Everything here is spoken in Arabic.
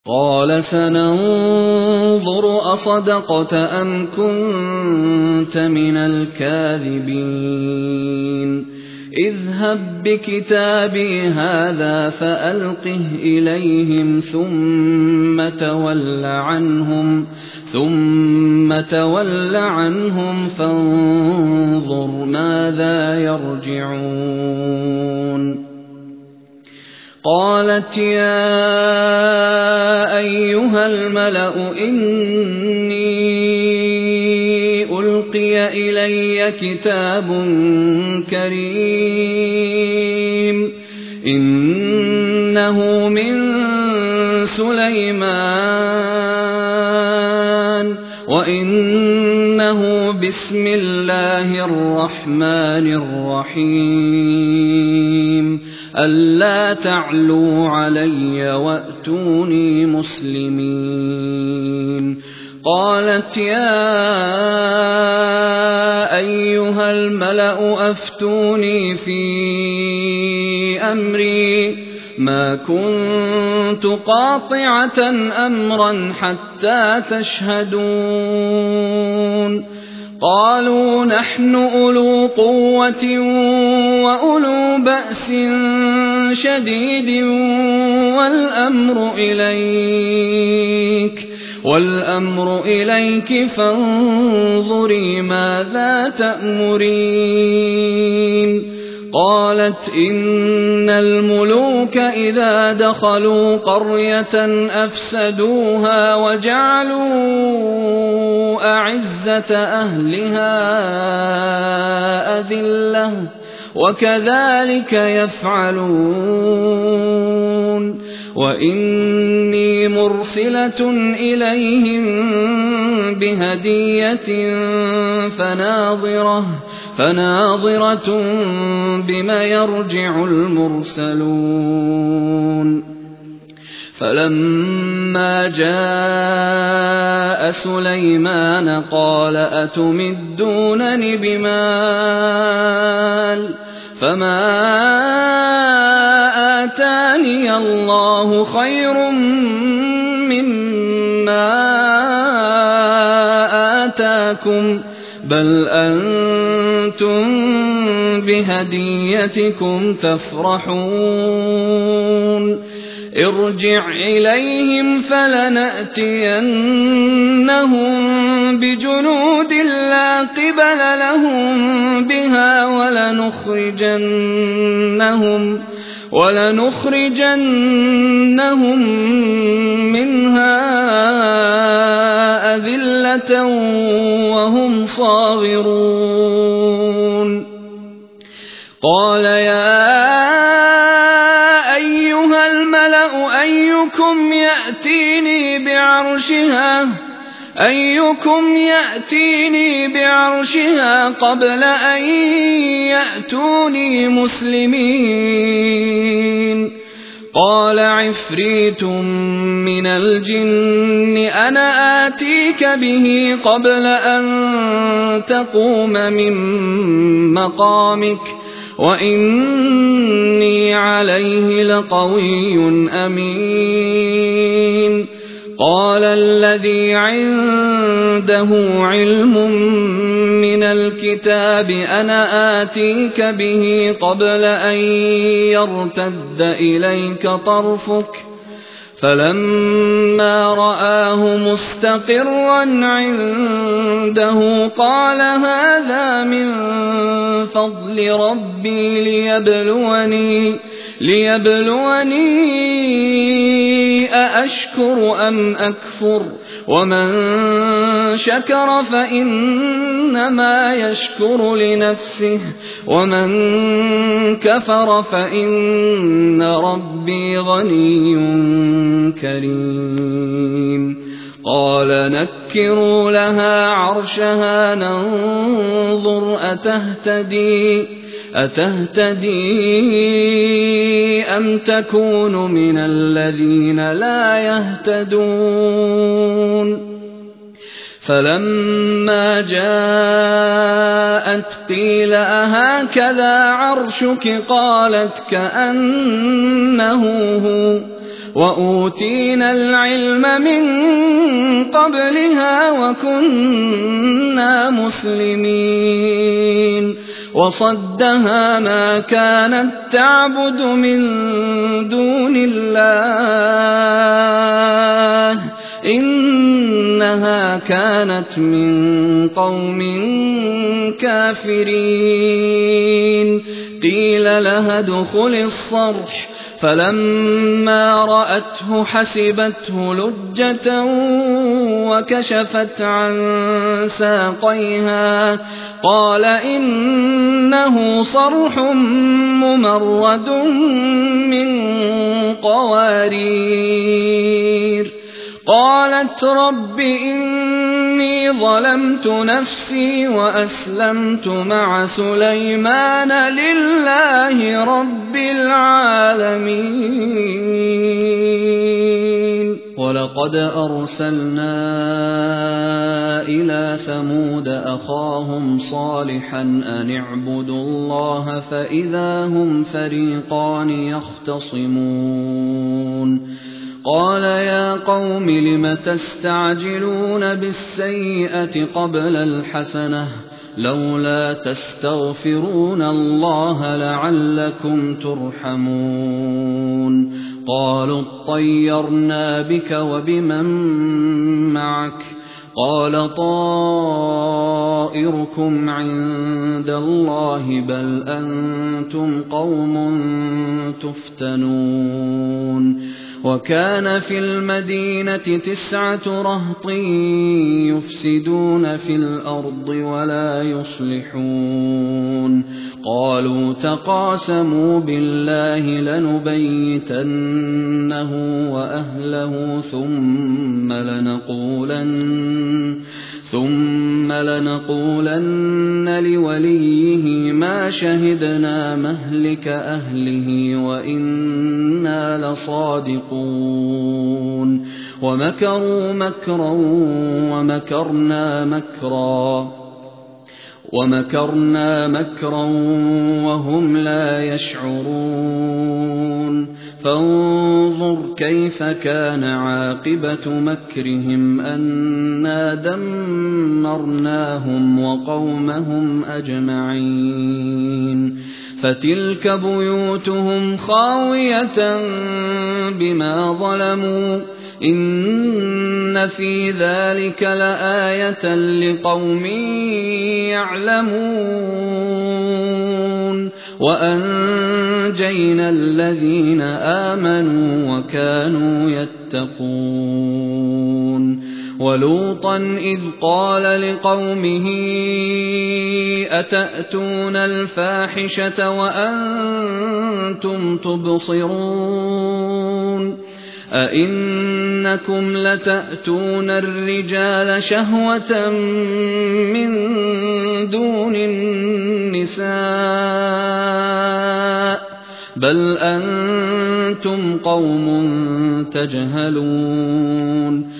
قال سننظر أصدقت أم كنت من الكاذبين اذهب بكتابي هذا فألقه إليهم ثم تول عنهم فانظر ماذا يرجعون قالت يا أيها الملأ إني ألقي إلي كتاب كريم إنه من سليمان وإنه بسم الله الرحمن الرحيم ألا تعلوا علي وأتوني مسلمين قالت يا أيها الملأ أفتوني في أمري ما كنت قاطعة أمرا حتى تشهدون قالوا نحن أولو قوة وأولو بأس شديد والأمر إليك فانظري ماذا تأمرين قالت إن الملوك إذا دخلوا قرية أفسدوها وجعلوا أعزة أهلها أذلة وكذلك يفعلون وإني مرسلة إليهم بهدية فناظرة بما يرجع المرسلون فلما جاء سليمان قال أتمدونني بمال فما آتاني الله خير مما آتاكم بل أنتم بهديتكم تفرحون ارجع إليهم فلنأتينهم بجنود لا قبل لهم بها ولنخرجنهم منها أذلة وهم صاغرون قال يا أيها الملأ أيكم يأتيني بعرشها قبل أن يأتوني مسلمين قال عفريت من الجن أنا آتيك به قبل أن تقوم من مقامك وإني عليه لقوي أمين قال الذي عنده علم من الكتاب أنا آتيك به قبل أن يرتد إليك طرفك فلما رآه مستقرا عنده قال هذا من فضل ربي ليبلوني أأشكر أم أكفر ومن شكر فإنما يشكر لنفسه ومن كفر فإن ربي غني كريم قال نكروا لها عرشها ننظر أتهتدي أم تكون من الذين لا يهتدون فلما جاءت قيل أهكذا عرشك قالت كأنه هو وأوتينا العلم من قبلها وكنا مسلمين وصدها ما كانت تعبد من دون الله إنها كانت من قوم كافرين قيل لها ادخل الصرح فلما رأته حسبته لجة وكشفت عن ساقيها قال إنه صرح ممرد من قوارير قالت رب إني ظلمت نفسي وأسلمت مع سليمان لله رب العالمين ولقد أرسلنا إلى ثمود أخاهم صالحا أن اعبدوا الله فإذا هم فريقان يختصمون قال يا قوم لم تستعجلون بالسيئة قبل الحسنة لولا تستغفرون الله لعلكم ترحمون قالوا اطيرنا بك وبمن معك قال طائركم عند الله بل أنتم قوم تفتنون وكان في المدينة 9 رهط يفسدون في الأرض ولا يصلحون قالوا تقاسموا بالله لنبيتنه وأهله ثم لنقولن لوليه ما شهدنا مهلك أهله وإنا لصادقون ومكروا مكرا ومكرنا مكرا وهم لا يشعرون فانظر كيف كان عاقبة مكرهم أنا دمرناهم وقومهم أجمعين فتلك بيوتهم خاوية بما ظلموا إن في ذلك لآية لقوم يعلمون وأنجينا الذين آمنوا وكانوا يتقون ولوطا إذ قال لقومه أتأتون الفاحشة وأنتم تبصرون أئنكم لتأتون الرجال شهوة من دون النساء بل أنتم قوم تجهلون